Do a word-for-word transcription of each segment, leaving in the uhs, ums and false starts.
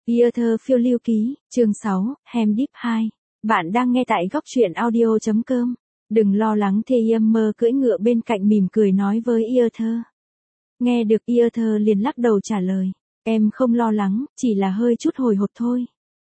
Yêu thơ phiêu lưu ký, chương sáu, Hem Deep hai. Bạn đang nghe tại góc truyện audio chấm com. Đừng lo lắng, thê Yammer cưỡi ngựa bên cạnh mỉm cười nói với Yêu thơ. Nghe được Yêu thơ liền lắc đầu trả lời. Em không lo lắng, chỉ là hơi chút hồi hộp thôi.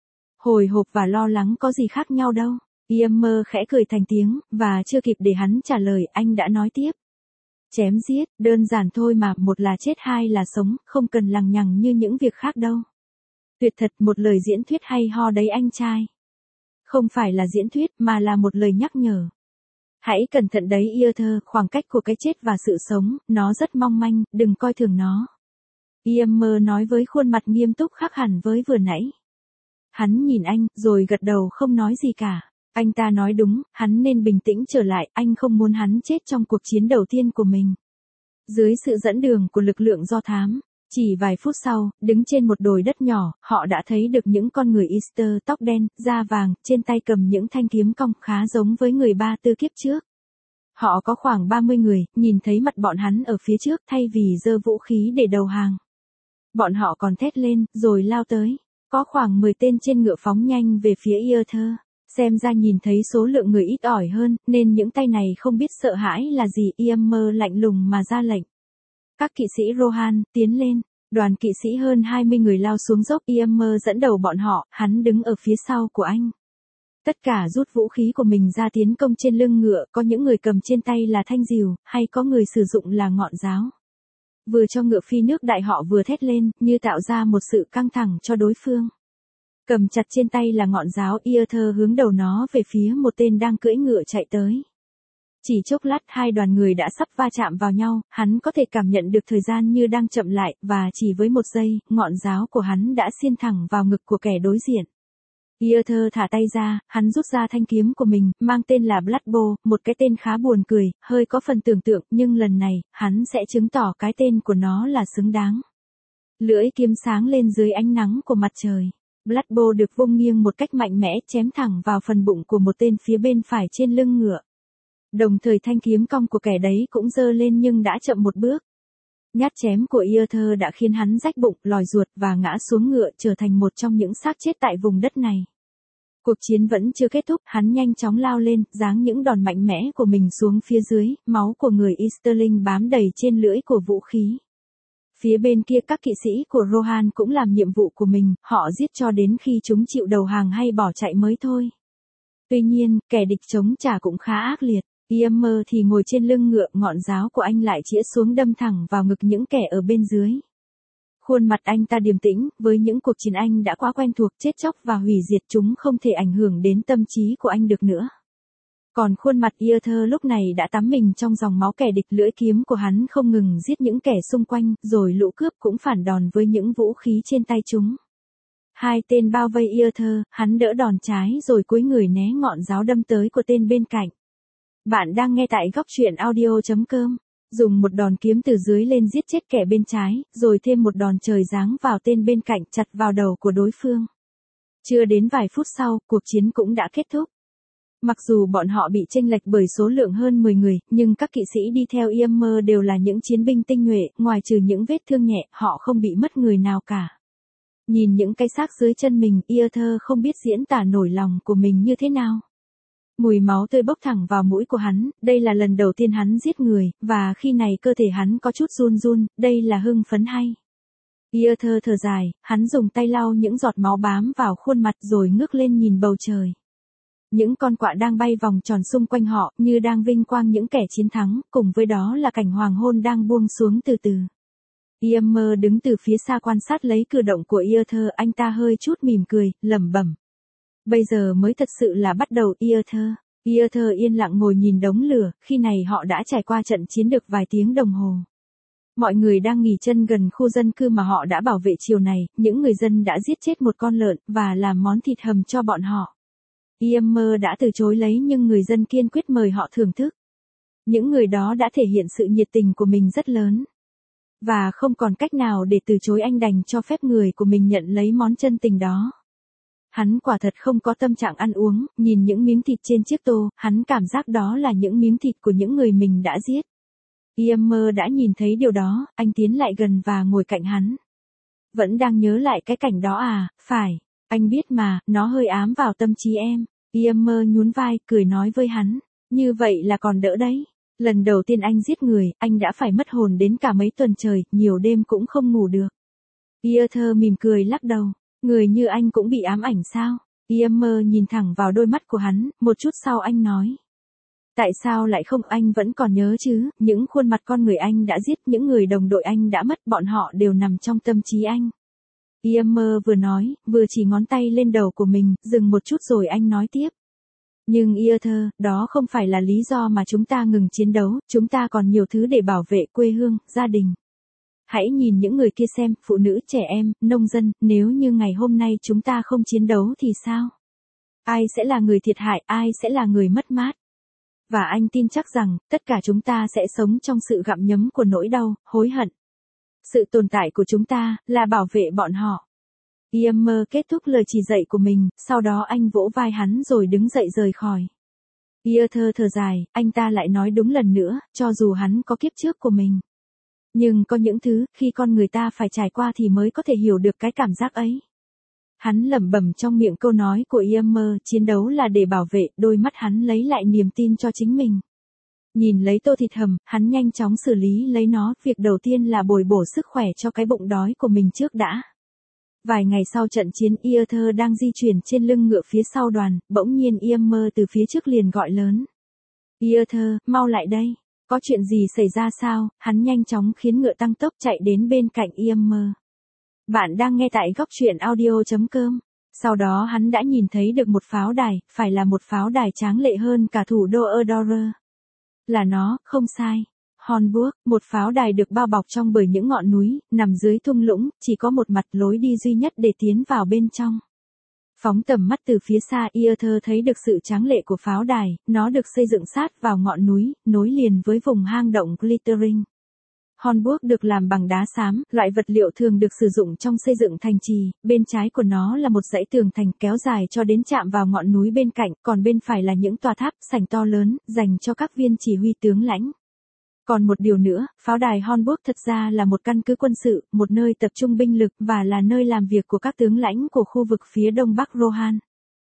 Hồi hộp và lo lắng có gì khác nhau đâu. Yammer khẽ cười thành tiếng, và chưa kịp để hắn trả lời anh đã nói tiếp. Chém giết, đơn giản thôi mà, một là chết hai là sống, không cần lằng nhằng như những việc khác đâu. Tuyệt thật, một lời diễn thuyết hay ho đấy anh trai. Không phải là diễn thuyết mà là một lời nhắc nhở. Hãy cẩn thận đấy Yêu thơ, khoảng cách của cái chết và sự sống, nó rất mong manh, đừng coi thường nó. Yammer nói với khuôn mặt nghiêm túc khác hẳn với vừa nãy. Hắn nhìn anh, rồi gật đầu không nói gì cả. Anh ta nói đúng, hắn nên bình tĩnh trở lại, anh không muốn hắn chết trong cuộc chiến đầu tiên của mình. Dưới sự dẫn đường của lực lượng do thám, chỉ vài phút sau, đứng trên một đồi đất nhỏ, họ đã thấy được những con người Easter tóc đen, da vàng, trên tay cầm những thanh kiếm cong khá giống với người Ba Tư kiếp trước. Họ có khoảng ba mươi người, nhìn thấy mặt bọn hắn ở phía trước thay vì giơ vũ khí để đầu hàng. Bọn họ còn thét lên, rồi lao tới. Có khoảng mười tên trên ngựa phóng nhanh về phía Yêu thơ. Xem ra nhìn thấy số lượng người ít ỏi hơn, nên những tay này không biết sợ hãi là gì. Yammer lạnh lùng mà ra lệnh. Các kỵ sĩ Rohan, tiến lên. Đoàn kỵ sĩ hơn hai mươi người lao xuống dốc. Yammer dẫn đầu bọn họ, hắn đứng ở phía sau của anh. Tất cả rút vũ khí của mình ra tiến công trên lưng ngựa, có những người cầm trên tay là thanh rìu, hay có người sử dụng là ngọn giáo. Vừa cho ngựa phi nước đại họ vừa thét lên, như tạo ra một sự căng thẳng cho đối phương. Cầm chặt trên tay là ngọn giáo, Yêu thơ hướng đầu nó về phía một tên đang cưỡi ngựa chạy tới. Chỉ chốc lát hai đoàn người đã sắp va chạm vào nhau, hắn có thể cảm nhận được thời gian như đang chậm lại, và chỉ với một giây, ngọn giáo của hắn đã xiên thẳng vào ngực của kẻ đối diện. Yêu thơ thả tay ra, hắn rút ra thanh kiếm của mình, mang tên là Bloodbow, một cái tên khá buồn cười, hơi có phần tưởng tượng, nhưng lần này, hắn sẽ chứng tỏ cái tên của nó là xứng đáng. Lưỡi kiếm sáng lên dưới ánh nắng của mặt trời. Bloodbow được vung nghiêng một cách mạnh mẽ, chém thẳng vào phần bụng của một tên phía bên phải trên lưng ngựa. Đồng thời thanh kiếm cong của kẻ đấy cũng giơ lên nhưng đã chậm một bước. Nhát chém của Yêu thơ đã khiến hắn rách bụng, lòi ruột và ngã xuống ngựa, trở thành một trong những xác chết tại vùng đất này. Cuộc chiến vẫn chưa kết thúc, hắn nhanh chóng lao lên, giáng những đòn mạnh mẽ của mình xuống phía dưới, máu của người Easterling bám đầy trên lưỡi của vũ khí. Phía bên kia các kỵ sĩ của Rohan cũng làm nhiệm vụ của mình, họ giết cho đến khi chúng chịu đầu hàng hay bỏ chạy mới thôi. Tuy nhiên, kẻ địch chống trả cũng khá ác liệt. Yammer thì ngồi trên lưng ngựa, ngọn giáo của anh lại chĩa xuống đâm thẳng vào ngực những kẻ ở bên dưới. Khuôn mặt anh ta điềm tĩnh, với những cuộc chiến anh đã quá quen thuộc, chết chóc và hủy diệt chúng không thể ảnh hưởng đến tâm trí của anh được nữa. Còn khuôn mặt Yêu thơ lúc này đã tắm mình trong dòng máu kẻ địch, lưỡi kiếm của hắn không ngừng giết những kẻ xung quanh, rồi lũ cướp cũng phản đòn với những vũ khí trên tay chúng. Hai tên bao vây Yêu thơ, hắn đỡ đòn trái rồi cúi người né ngọn giáo đâm tới của tên bên cạnh. Bạn đang nghe tại góc truyện audio chấm com. Dùng một đòn kiếm từ dưới lên giết chết kẻ bên trái, rồi thêm một đòn trời giáng vào tên bên cạnh, chặt vào đầu của đối phương. Chưa đến vài phút sau, cuộc chiến cũng đã kết thúc. Mặc dù bọn họ bị chênh lệch bởi số lượng hơn mười người, nhưng các kỵ sĩ đi theo Yammer đều là những chiến binh tinh nhuệ, ngoài trừ những vết thương nhẹ, họ không bị mất người nào cả. Nhìn những cái xác dưới chân mình, Yêu thơ không biết diễn tả nổi lòng của mình như thế nào. Mùi máu tươi bốc thẳng vào mũi của hắn, đây là lần đầu tiên hắn giết người, và khi này cơ thể hắn có chút run run, đây là hưng phấn hay. Yêu thơ thở dài, hắn dùng tay lau những giọt máu bám vào khuôn mặt rồi ngước lên nhìn bầu trời. Những con quạ đang bay vòng tròn xung quanh họ, như đang vinh quang những kẻ chiến thắng, cùng với đó là cảnh hoàng hôn đang buông xuống từ từ. Yammer đứng từ phía xa quan sát lấy cử động của Yêu thơ, anh ta hơi chút mỉm cười, lẩm bẩm. Bây giờ mới thật sự là bắt đầu. Yêu thơ. Yêu thơ yên lặng ngồi nhìn đống lửa, khi này họ đã trải qua trận chiến được vài tiếng đồng hồ. Mọi người đang nghỉ chân gần khu dân cư mà họ đã bảo vệ chiều này, những người dân đã giết chết một con lợn, và làm món thịt hầm cho bọn họ. Yammer đã từ chối lấy nhưng người dân kiên quyết mời họ thưởng thức. Những người đó đã thể hiện sự nhiệt tình của mình rất lớn. Và không còn cách nào để từ chối, anh đành cho phép người của mình nhận lấy món chân tình đó. Hắn quả thật không có tâm trạng ăn uống, nhìn những miếng thịt trên chiếc tô, hắn cảm giác đó là những miếng thịt của những người mình đã giết. Yammer đã nhìn thấy điều đó, anh tiến lại gần và ngồi cạnh hắn. Vẫn đang nhớ lại cái cảnh đó à, phải, anh biết mà, nó hơi ám vào tâm trí em. Ymer nhún vai, cười nói với hắn, như vậy là còn đỡ đấy. Lần đầu tiên anh giết người, anh đã phải mất hồn đến cả mấy tuần trời, nhiều đêm cũng không ngủ được. Arthur mỉm cười lắc đầu, người như anh cũng bị ám ảnh sao? Ymer nhìn thẳng vào đôi mắt của hắn, một chút sau anh nói. Tại sao lại không, anh vẫn còn nhớ chứ, những khuôn mặt con người anh đã giết, những người đồng đội anh đã mất, bọn họ đều nằm trong tâm trí anh. Ymer vừa nói, vừa chỉ ngón tay lên đầu của mình, dừng một chút rồi anh nói tiếp. Nhưng Arthur, đó không phải là lý do mà chúng ta ngừng chiến đấu, chúng ta còn nhiều thứ để bảo vệ quê hương, gia đình. Hãy nhìn những người kia xem, phụ nữ, trẻ em, nông dân, nếu như ngày hôm nay chúng ta không chiến đấu thì sao? Ai sẽ là người thiệt hại, ai sẽ là người mất mát? Và anh tin chắc rằng, tất cả chúng ta sẽ sống trong sự gặm nhấm của nỗi đau, hối hận. Sự tồn tại của chúng ta, là bảo vệ bọn họ. Ymer kết thúc lời chỉ dạy của mình, sau đó anh vỗ vai hắn rồi đứng dậy rời khỏi. Arthur thở dài, anh ta lại nói đúng lần nữa, cho dù hắn có kiếp trước của mình. Nhưng có những thứ, khi con người ta phải trải qua thì mới có thể hiểu được cái cảm giác ấy. Hắn lẩm bẩm trong miệng câu nói của Ymer, chiến đấu là để bảo vệ, đôi mắt hắn lấy lại niềm tin cho chính mình. Nhìn lấy tô thịt hầm, hắn nhanh chóng xử lý lấy nó, việc đầu tiên là bồi bổ sức khỏe cho cái bụng đói của mình trước đã. Vài ngày sau trận chiến, Arthur đang di chuyển trên lưng ngựa phía sau đoàn, bỗng nhiên Ymer từ phía trước liền gọi lớn. Arthur, mau lại đây. Có chuyện gì xảy ra sao? Hắn nhanh chóng khiến ngựa tăng tốc chạy đến bên cạnh Ymer. Bạn đang nghe tại góc truyện audio chấm com. Sau đó hắn đã nhìn thấy được một pháo đài, phải là một pháo đài tráng lệ hơn cả thủ đô Erdore. Là nó, không sai. Hornburg, một pháo đài được bao bọc trong bởi những ngọn núi, nằm dưới thung lũng, chỉ có một mặt lối đi duy nhất để tiến vào bên trong. Phóng tầm mắt từ phía xa, Arthur thấy được sự tráng lệ của pháo đài, nó được xây dựng sát vào ngọn núi, nối liền với vùng hang động Glittering. Hornburg được làm bằng đá xám, loại vật liệu thường được sử dụng trong xây dựng thành trì, bên trái của nó là một dãy tường thành kéo dài cho đến chạm vào ngọn núi bên cạnh, còn bên phải là những tòa tháp, sảnh to lớn, dành cho các viên chỉ huy tướng lãnh. Còn một điều nữa, pháo đài Hornburg thật ra là một căn cứ quân sự, một nơi tập trung binh lực và là nơi làm việc của các tướng lãnh của khu vực phía đông bắc Rohan.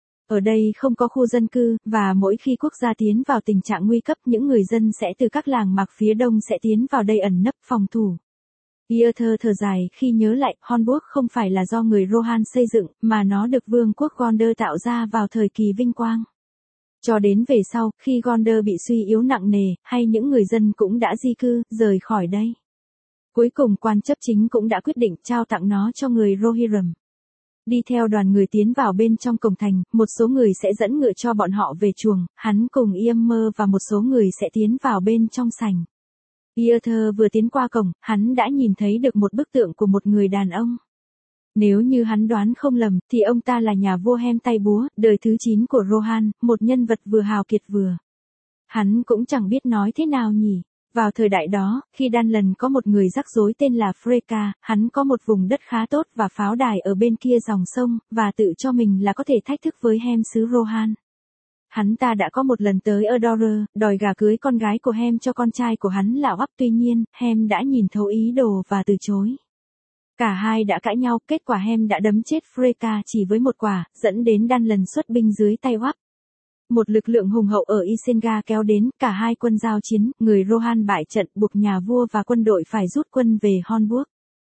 Ở đây không có khu dân cư, và mỗi khi quốc gia tiến vào tình trạng nguy cấp, những người dân sẽ từ các làng mạc phía đông sẽ tiến vào đây ẩn nấp phòng thủ. Arthur thở dài khi nhớ lại, Hornburg không phải là do người Rohan xây dựng, mà nó được vương quốc Gondor tạo ra vào thời kỳ vinh quang. Cho đến về sau, khi Gondor bị suy yếu nặng nề, hay những người dân cũng đã di cư, rời khỏi đây. Cuối cùng quan chấp chính cũng đã quyết định trao tặng nó cho người Rohirrim. Đi theo đoàn người tiến vào bên trong cổng thành, một số người sẽ dẫn ngựa cho bọn họ về chuồng, hắn cùng Ymer và một số người sẽ tiến vào bên trong sảnh. Arthur vừa tiến qua cổng, hắn đã nhìn thấy được một bức tượng của một người đàn ông. Nếu như hắn đoán không lầm, thì ông ta là nhà vua Hem tay búa, đời thứ chín của Rohan, một nhân vật vừa hào kiệt vừa. Hắn cũng chẳng biết nói thế nào nhỉ. Vào thời đại đó, khi đan lần có một người rắc rối tên là Freka, hắn có một vùng đất khá tốt và pháo đài ở bên kia dòng sông, và tự cho mình là có thể thách thức với Hem xứ Rohan. Hắn ta đã có một lần tới Erdore, đòi gả cưới con gái của Hem cho con trai của hắn là Oap, tuy nhiên, Hem đã nhìn thấu ý đồ và từ chối. Cả hai đã cãi nhau, kết quả Hem đã đấm chết Freka chỉ với một quả, dẫn đến đan lần xuất binh dưới tay Oap. Một lực lượng hùng hậu ở Isenga kéo đến, cả hai quân giao chiến, người Rohan bại trận, buộc nhà vua và quân đội phải rút quân về Hornburg.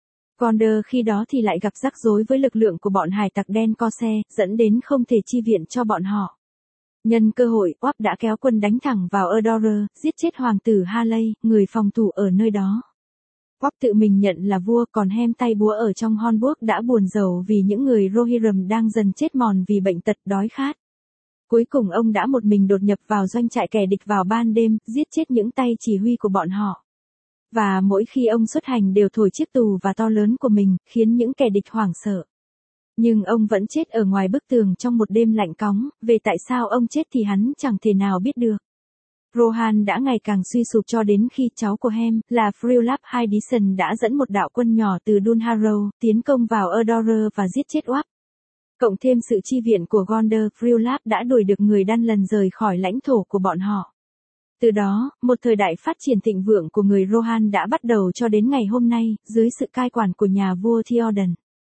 Gondor khi đó thì lại gặp rắc rối với lực lượng của bọn hải tặc đen co xe, dẫn đến không thể chi viện cho bọn họ. Nhân cơ hội, Oap đã kéo quân đánh thẳng vào Erdore, giết chết hoàng tử Haley, người phòng thủ ở nơi đó. Oap tự mình nhận là vua, còn Hem tay búa ở trong Hornburg đã buồn rầu vì những người Rohirrim đang dần chết mòn vì bệnh tật đói khát. Cuối cùng ông đã một mình đột nhập vào doanh trại kẻ địch vào ban đêm, giết chết những tay chỉ huy của bọn họ. Và mỗi khi ông xuất hành đều thổi chiếc tù và to lớn của mình, khiến những kẻ địch hoảng sợ. Nhưng ông vẫn chết ở ngoài bức tường trong một đêm lạnh cóng, về tại sao ông chết thì hắn chẳng thể nào biết được. Rohan đã ngày càng suy sụp cho đến khi cháu của Hem, là Freolap Hydison đã dẫn một đạo quân nhỏ từ Dunharrow, tiến công vào Erdore và giết chết Oap. Cộng thêm sự chi viện của Gondor, Freolap đã đuổi được người đan lần rời khỏi lãnh thổ của bọn họ. Từ đó, một thời đại phát triển thịnh vượng của người Rohan đã bắt đầu cho đến ngày hôm nay, dưới sự cai quản của nhà vua Theoden.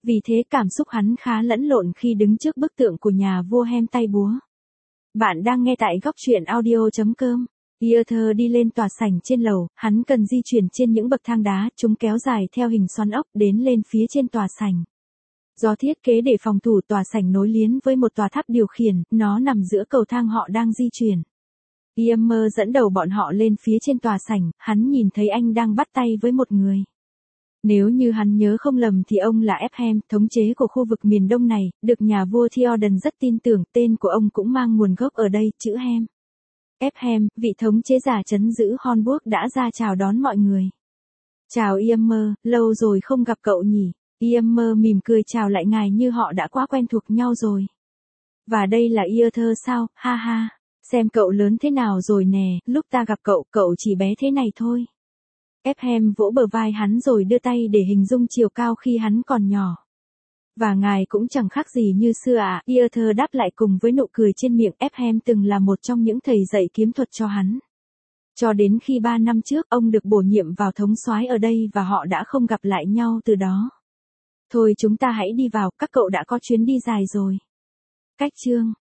Vì thế cảm xúc hắn khá lẫn lộn khi đứng trước bức tượng của nhà vua Hem tay búa. Bạn đang nghe tại góc truyện audio.com. Arthur đi lên tòa sảnh trên lầu, hắn cần di chuyển trên những bậc thang đá, chúng kéo dài theo hình xoắn ốc đến lên phía trên tòa sảnh. Do thiết kế để phòng thủ, tòa sảnh nối liền với một tòa tháp điều khiển, nó nằm giữa cầu thang họ đang di chuyển. Ymer dẫn đầu bọn họ lên phía trên tòa sảnh, hắn nhìn thấy anh đang bắt tay với một người. Nếu như hắn nhớ không lầm thì ông là Ephem, thống chế của khu vực miền đông này, được nhà vua Theoden rất tin tưởng, tên của ông cũng mang nguồn gốc ở đây, chữ Hem. Ephem, vị thống chế giả trấn giữ Hornburg đã ra chào đón mọi người. Chào Ymer, lâu rồi không gặp cậu nhỉ. Ymer mỉm cười chào lại ngài như họ đã quá quen thuộc nhau rồi. Và đây là Arthur sao, ha ha. Xem cậu lớn thế nào rồi nè, lúc ta gặp cậu, cậu chỉ bé thế này thôi. Ephem vỗ bờ vai hắn rồi đưa tay để hình dung chiều cao khi hắn còn nhỏ. Và ngài cũng chẳng khác gì như xưa à, Arthur đáp lại cùng với nụ cười trên miệng. Ephem từng là một trong những thầy dạy kiếm thuật cho hắn. Cho đến khi ba năm trước ông được bổ nhiệm vào thống soái ở đây và họ đã không gặp lại nhau từ đó. Thôi chúng ta hãy đi vào, các cậu đã có chuyến đi dài rồi. Cách chương